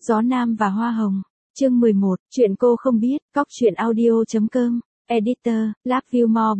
Gió Nam và Hoa Hồng. Chương 11, chuyện cô không biết, cóc truyện audio.com, editor, Loveview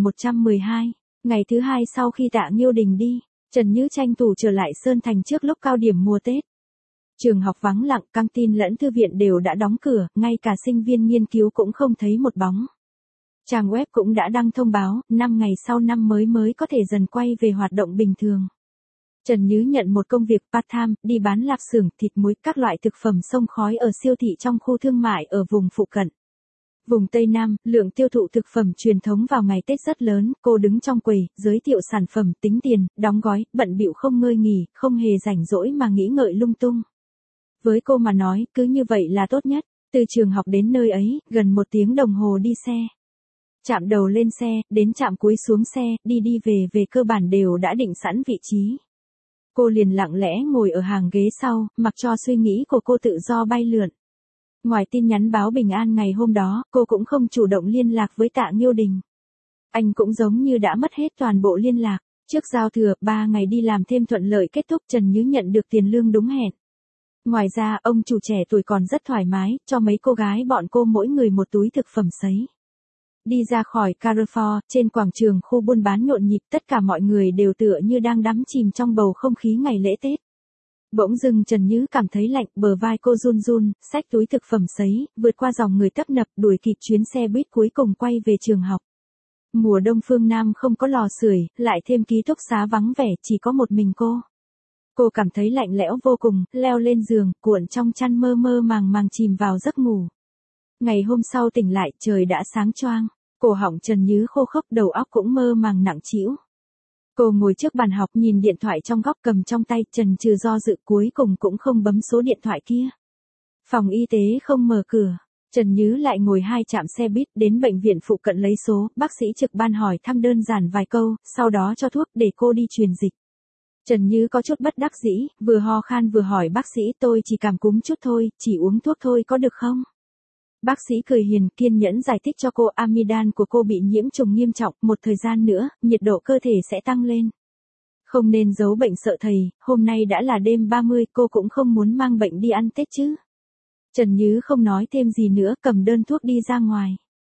3112. Ngày thứ hai sau khi Tạ Nghiêu Đình đi, Trần Như tranh thủ trở lại Sơn Thành trước lúc cao điểm mùa Tết. Trường học vắng lặng, căng tin lẫn thư viện đều đã đóng cửa, ngay cả sinh viên nghiên cứu cũng không thấy một bóng. Trang web cũng đã đăng thông báo, 5 ngày sau năm mới có thể dần quay về hoạt động bình thường. Trần Như nhận một công việc part-time, đi bán lạp xưởng, thịt muối, các loại thực phẩm xông khói ở siêu thị trong khu thương mại ở vùng phụ cận. Vùng Tây Nam, lượng tiêu thụ thực phẩm truyền thống vào ngày Tết rất lớn, cô đứng trong quầy, giới thiệu sản phẩm, tính tiền, đóng gói, bận bịu không ngơi nghỉ, không hề rảnh rỗi mà nghĩ ngợi lung tung. Với cô mà nói, cứ như vậy là tốt nhất, từ trường học đến nơi ấy, gần 1 tiếng đồng hồ đi xe. Chạm đầu lên xe, đến chạm cuối xuống xe, đi về cơ bản đều đã định sẵn vị trí. Cô liền lặng lẽ ngồi ở hàng ghế sau, mặc cho suy nghĩ của cô tự do bay lượn. Ngoài tin nhắn báo bình an ngày hôm đó, cô cũng không chủ động liên lạc với Tạ Nghiêu Đình. Anh cũng giống như đã mất hết toàn bộ liên lạc. Trước giao thừa, 3 ngày đi làm thêm thuận lợi kết thúc, Trần Như nhận được tiền lương đúng hẹn. Ngoài ra, ông chủ trẻ tuổi còn rất thoải mái, cho mấy cô gái bọn cô mỗi người một túi thực phẩm sấy. Đi ra khỏi Carrefour, trên quảng trường khu buôn bán nhộn nhịp, tất cả mọi người đều tựa như đang đắm chìm trong bầu không khí ngày lễ Tết. Bỗng dưng Trần Như cảm thấy lạnh, bờ vai cô run run, xách túi thực phẩm sấy, vượt qua dòng người tấp nập, đuổi kịp chuyến xe buýt cuối cùng quay về trường học. Mùa đông phương Nam không có lò sưởi, lại thêm ký túc xá vắng vẻ, chỉ có một mình cô. Cô cảm thấy lạnh lẽo vô cùng, leo lên giường, cuộn trong chăn mơ màng chìm vào giấc ngủ. Ngày hôm sau tỉnh lại, trời đã sáng choang, cổ họng Trần Như khô khốc, đầu óc cũng mơ màng nặng trĩu. Cô ngồi trước bàn học nhìn điện thoại trong góc cầm trong tay, chần chừ do dự, cuối cùng cũng không bấm số điện thoại kia. Phòng y tế không mở cửa, Trần Như lại ngồi 2 trạm xe buýt đến bệnh viện phụ cận lấy số, bác sĩ trực ban hỏi thăm đơn giản vài câu, sau đó cho thuốc để cô đi truyền dịch. Trần Như có chút bất đắc dĩ, vừa ho khan vừa hỏi bác sĩ, tôi chỉ cảm cúm chút thôi, chỉ uống thuốc thôi có được không? Bác sĩ cười hiền, kiên nhẫn giải thích cho cô, amidan của cô bị nhiễm trùng nghiêm trọng, một thời gian nữa, nhiệt độ cơ thể sẽ tăng lên. Không nên giấu bệnh sợ thầy, hôm nay đã là đêm 30, cô cũng không muốn mang bệnh đi ăn Tết chứ. Trần Như không nói thêm gì nữa, cầm đơn thuốc đi ra ngoài.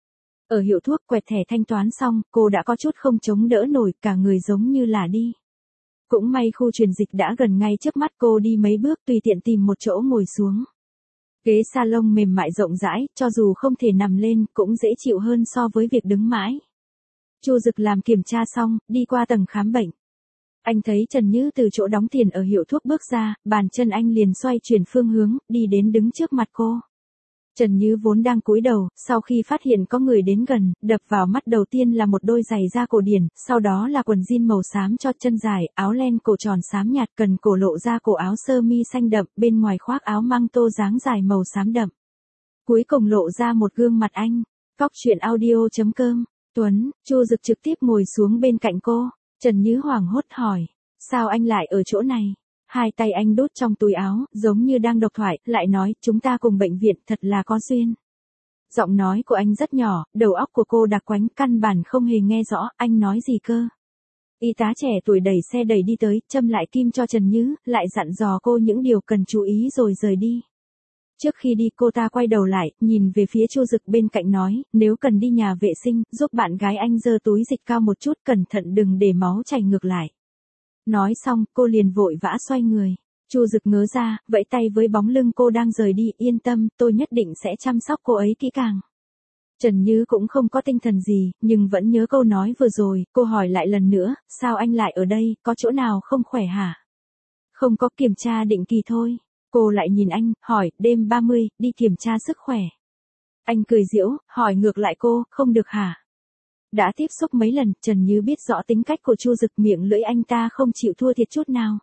Ở hiệu thuốc quẹt thẻ thanh toán xong, cô đã có chút không chống đỡ nổi, cả người giống như là đi. Cũng may khu truyền dịch đã gần ngay trước mắt, cô đi mấy bước tùy tiện tìm một chỗ ngồi xuống. Ghế salon mềm mại rộng rãi, cho dù không thể nằm lên, cũng dễ chịu hơn so với việc đứng mãi. Chu Dực làm kiểm tra xong, đi qua tầng khám bệnh. Anh thấy Trần Như từ chỗ đóng tiền ở hiệu thuốc bước ra, bàn chân anh liền xoay chuyển phương hướng, đi đến đứng trước mặt cô. Trần Như vốn đang cúi đầu, sau khi phát hiện có người đến gần, đập vào mắt đầu tiên là một đôi giày da cổ điển, sau đó là quần jean màu xám cho chân dài, áo len cổ tròn xám nhạt, cần cổ lộ ra cổ áo sơ mi xanh đậm, bên ngoài khoác áo măng tô dáng dài màu xám đậm. Cuối cùng lộ ra một gương mặt anh. Cóc truyện audio.com, Tuấn, Chu Dực trực tiếp ngồi xuống bên cạnh cô. Trần Như hoảng hốt hỏi, sao anh lại ở chỗ này? Hai tay anh đút trong túi áo, giống như đang độc thoại, lại nói, chúng ta cùng bệnh viện, thật là có duyên. Giọng nói của anh rất nhỏ, đầu óc của cô đặc quánh, căn bản không hề nghe rõ, anh nói gì cơ. Y tá trẻ tuổi đẩy xe đẩy đi tới, châm lại kim cho Trần Như, lại dặn dò cô những điều cần chú ý rồi rời đi. Trước khi đi cô ta quay đầu lại, nhìn về phía Chu Dực bên cạnh nói, nếu cần đi nhà vệ sinh, giúp bạn gái anh giơ túi dịch cao một chút, cẩn thận đừng để máu chảy ngược lại. Nói xong, cô liền vội vã xoay người. Chu Dực ngớ ra, vẫy tay với bóng lưng cô đang rời đi, yên tâm, tôi nhất định sẽ chăm sóc cô ấy kỹ càng. Trần Như cũng không có tinh thần gì, nhưng vẫn nhớ câu nói vừa rồi, cô hỏi lại lần nữa, sao anh lại ở đây, có chỗ nào không khỏe hả? Không có, kiểm tra định kỳ thôi. Cô lại nhìn anh, hỏi, đêm 30, đi kiểm tra sức khỏe. Anh cười giễu, hỏi ngược lại cô, không được hả? Đã tiếp xúc mấy lần, Trần Như biết rõ tính cách của Chu Dực, miệng lưỡi anh ta không chịu thua thiệt chút nào.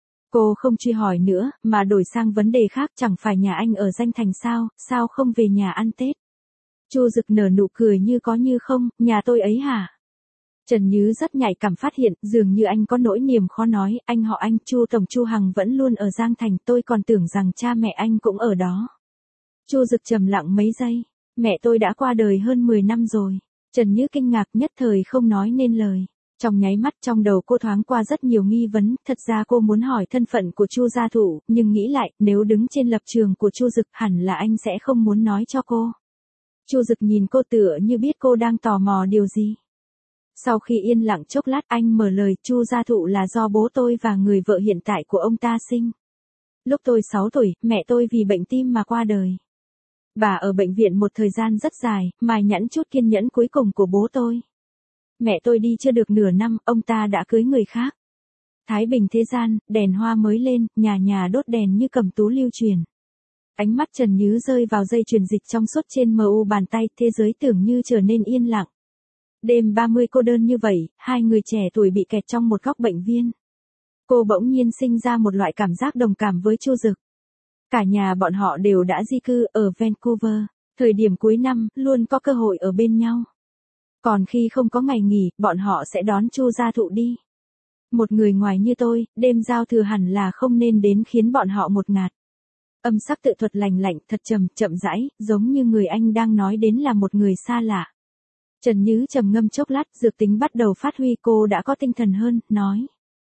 Cô không truy hỏi nữa, mà đổi sang vấn đề khác, chẳng phải nhà anh ở Danh Thành sao không về nhà ăn Tết? Chu Dực nở nụ cười như có như không, nhà tôi ấy hả? Trần Như rất nhạy cảm phát hiện, dường như anh có nỗi niềm khó nói, anh họ anh, Chu Tổng Chu Hằng vẫn luôn ở Giang Thành, tôi còn tưởng rằng cha mẹ anh cũng ở đó. Chu Dực trầm lặng mấy giây, mẹ tôi đã qua đời hơn 10 năm rồi. Trần Như kinh ngạc nhất thời không nói nên lời. Trong nháy mắt trong đầu cô thoáng qua rất nhiều nghi vấn, thật ra cô muốn hỏi thân phận của Chu gia thụ, nhưng nghĩ lại, nếu đứng trên lập trường của Chu Dực hẳn là anh sẽ không muốn nói cho cô. Chu Dực nhìn cô tựa như biết cô đang tò mò điều gì. Sau khi yên lặng chốc lát anh mở lời, Chu gia thụ là do bố tôi và người vợ hiện tại của ông ta sinh. Lúc tôi 6 tuổi, mẹ tôi vì bệnh tim mà qua đời. Bà ở bệnh viện một thời gian rất dài, mài nhẵn chút kiên nhẫn cuối cùng của bố tôi. Mẹ tôi đi chưa được nửa năm, ông ta đã cưới người khác. Thái bình thế gian, đèn hoa mới lên, nhà nhà đốt đèn như cầm tú lưu truyền. Ánh mắt Trần Nhứ rơi vào dây chuyền dịch trong suốt trên mu bàn tay, thế giới tưởng như trở nên yên lặng. Đêm 30 cô đơn như vậy, hai người trẻ tuổi bị kẹt trong một góc bệnh viên. Cô bỗng nhiên sinh ra một loại cảm giác đồng cảm với Chu Dực. Cả nhà bọn họ đều đã di cư ở Vancouver, thời điểm cuối năm, luôn có cơ hội ở bên nhau. Còn khi không có ngày nghỉ, bọn họ sẽ đón Chu gia thụ đi. Một người ngoài như tôi, đêm giao thừa hẳn là không nên đến khiến bọn họ một ngạt. Âm sắc tự thuật lành lạnh, thật chậm rãi, giống như người anh đang nói đến là một người xa lạ. Trần Nhứ trầm ngâm chốc lát, dược tính bắt đầu phát huy, cô đã có tinh thần hơn, nói.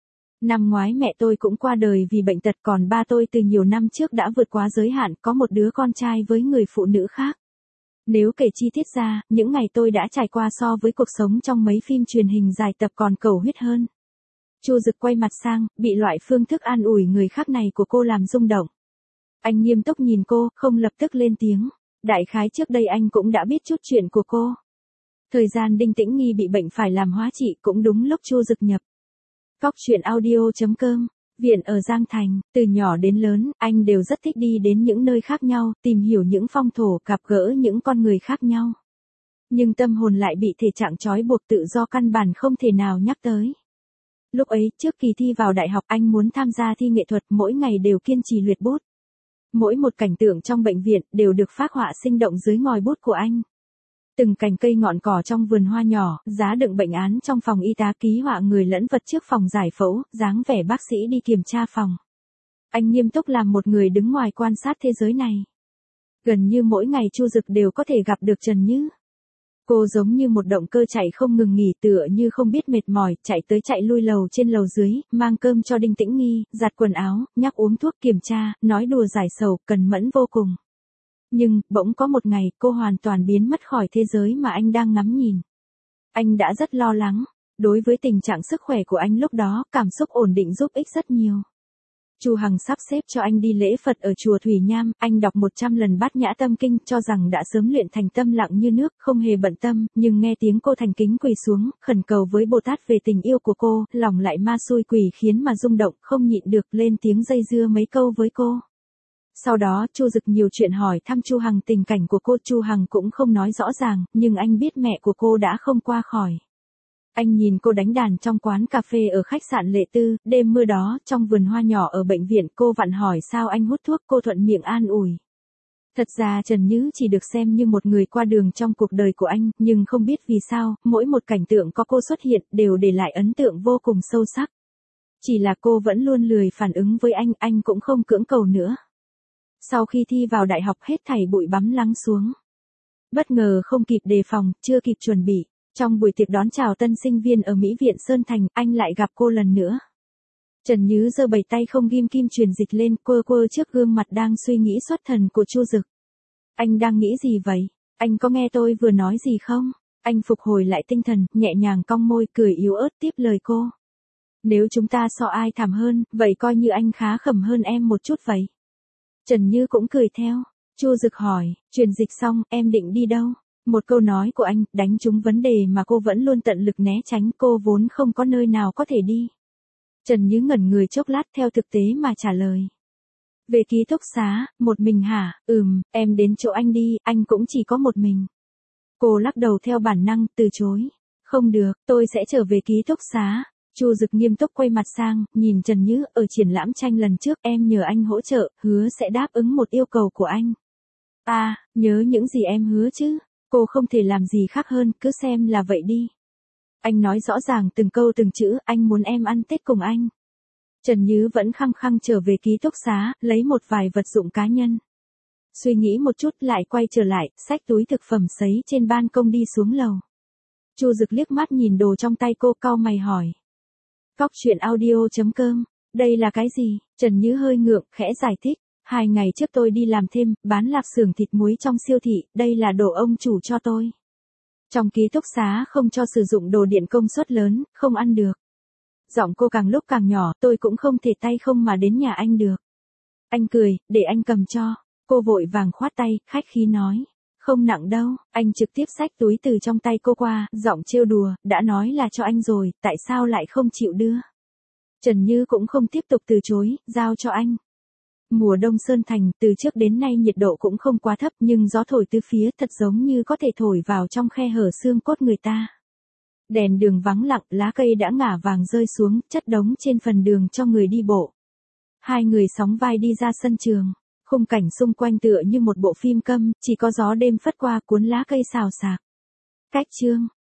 Năm ngoái mẹ tôi cũng qua đời vì bệnh tật, còn ba tôi từ nhiều năm trước đã vượt quá giới hạn, có một đứa con trai với người phụ nữ khác. Nếu kể chi tiết ra, những ngày tôi đã trải qua so với cuộc sống trong mấy phim truyền hình dài tập còn cầu huyết hơn. Chu Dực quay mặt sang, bị loại phương thức an ủi người khác này của cô làm rung động. Anh nghiêm túc nhìn cô, không lập tức lên tiếng. Đại khái trước đây anh cũng đã biết chút chuyện của cô. Thời gian Đinh Tĩnh Nghi bị bệnh phải làm hóa trị cũng đúng lúc Chu Dực nhập. Cóc truyện audio.com. Viện ở Giang Thành, từ nhỏ đến lớn, anh đều rất thích đi đến những nơi khác nhau, tìm hiểu những phong thổ, gặp gỡ những con người khác nhau. Nhưng tâm hồn lại bị thể trạng trói buộc, tự do căn bản không thể nào nhắc tới. Lúc ấy, trước kỳ thi vào đại học, anh muốn tham gia thi nghệ thuật, mỗi ngày đều kiên trì luyện bút. Mỗi một cảnh tượng trong bệnh viện đều được phác họa sinh động dưới ngòi bút của anh. Từng cành cây ngọn cỏ trong vườn hoa nhỏ, giá đựng bệnh án trong phòng y tá, ký họa người lẫn vật trước phòng giải phẫu, dáng vẻ bác sĩ đi kiểm tra phòng. Anh nghiêm túc làm một người đứng ngoài quan sát thế giới này. Gần như mỗi ngày Chu Dực đều có thể gặp được Trần Nhứ. Cô giống như một động cơ chạy không ngừng nghỉ, tựa như không biết mệt mỏi, chạy tới chạy lui lầu trên lầu dưới, mang cơm cho Đinh Tĩnh Nghi, giặt quần áo, nhắc uống thuốc, kiểm tra, nói đùa giải sầu, cần mẫn vô cùng. Nhưng, bỗng có một ngày, cô hoàn toàn biến mất khỏi thế giới mà anh đang ngắm nhìn. Anh đã rất lo lắng. Đối với tình trạng sức khỏe của anh lúc đó, cảm xúc ổn định giúp ích rất nhiều. Chu Hằng sắp xếp cho anh đi lễ Phật ở chùa Thủy Nham, anh đọc 100 lần Bát Nhã Tâm Kinh, cho rằng đã sớm luyện thành tâm lặng như nước, không hề bận tâm, nhưng nghe tiếng cô thành kính quỳ xuống, khẩn cầu với Bồ Tát về tình yêu của cô, lòng lại ma xui quỷ khiến mà rung động, không nhịn được lên tiếng dây dưa mấy câu với cô. Sau đó, Chu Dực nhiều chuyện hỏi thăm Chu Hằng tình cảnh của cô, Chu Hằng cũng không nói rõ ràng, nhưng anh biết mẹ của cô đã không qua khỏi. Anh nhìn cô đánh đàn trong quán cà phê ở khách sạn Lệ Tư, đêm mưa đó, trong vườn hoa nhỏ ở bệnh viện, cô vặn hỏi sao anh hút thuốc, cô thuận miệng an ủi. Thật ra Trần Nhứ chỉ được xem như một người qua đường trong cuộc đời của anh, nhưng không biết vì sao, mỗi một cảnh tượng có cô xuất hiện, đều để lại ấn tượng vô cùng sâu sắc. Chỉ là cô vẫn luôn lười phản ứng với anh cũng không cưỡng cầu nữa. Sau khi thi vào đại học hết thảy bụi bắm lắng xuống. Bất ngờ không kịp đề phòng, chưa kịp chuẩn bị. Trong buổi tiệc đón chào tân sinh viên ở Mỹ viện Sơn Thành, anh lại gặp cô lần nữa. Trần Nhứ giơ bảy tay không ghim kim truyền dịch lên, quơ trước gương mặt đang suy nghĩ xuất thần của Chu Dực. Anh đang nghĩ gì vậy? Anh có nghe tôi vừa nói gì không? Anh phục hồi lại tinh thần, nhẹ nhàng cong môi, cười yếu ớt tiếp lời cô. Nếu chúng ta so ai thảm hơn, vậy coi như anh khá khẩm hơn em một chút vậy. Trần Như cũng cười theo. Chu Dực hỏi, truyền dịch xong, em định đi đâu? Một câu nói của anh, đánh trúng vấn đề mà cô vẫn luôn tận lực né tránh, cô vốn không có nơi nào có thể đi. Trần Như ngẩn người chốc lát theo thực tế mà trả lời. Về ký túc xá, một mình hả? Em đến chỗ anh đi, anh cũng chỉ có một mình. Cô lắc đầu theo bản năng, từ chối. Không được, tôi sẽ trở về ký túc xá. Chu Dực nghiêm túc quay mặt sang, nhìn Trần Như, ở triển lãm tranh lần trước em nhờ anh hỗ trợ, hứa sẽ đáp ứng một yêu cầu của anh. À, nhớ những gì em hứa chứ, cô không thể làm gì khác hơn, cứ xem là vậy đi. Anh nói rõ ràng từng câu từng chữ, anh muốn em ăn Tết cùng anh. Trần Như vẫn khăng khăng trở về ký túc xá, lấy một vài vật dụng cá nhân. Suy nghĩ một chút lại quay trở lại, xách túi thực phẩm sấy trên ban công đi xuống lầu. Chu Dực liếc mắt nhìn đồ trong tay cô, cau mày hỏi. Cóc truyện audio.com, đây là cái gì? Trần Như hơi ngượng, khẽ giải thích. 2 ngày trước tôi đi làm thêm, bán lạp xưởng thịt muối trong siêu thị, đây là đồ ông chủ cho tôi. Trong ký túc xá không cho sử dụng đồ điện công suất lớn, không ăn được. Giọng cô càng lúc càng nhỏ, tôi cũng không thể tay không mà đến nhà anh được. Anh cười, để anh cầm cho. Cô vội vàng khoát tay, khách khí nói. Không nặng đâu, anh trực tiếp xách túi từ trong tay cô qua, giọng trêu đùa, đã nói là cho anh rồi, tại sao lại không chịu đưa. Trần Như cũng không tiếp tục từ chối, giao cho anh. Mùa đông Sơn Thành, từ trước đến nay nhiệt độ cũng không quá thấp nhưng gió thổi từ phía thật giống như có thể thổi vào trong khe hở xương cốt người ta. Đèn đường vắng lặng, lá cây đã ngả vàng rơi xuống, chất đống trên phần đường cho người đi bộ. 2 người sóng vai đi ra sân trường. Khung cảnh xung quanh tựa như một bộ phim câm, chỉ có gió đêm phất qua cuốn lá cây xào xạc. Cách chương.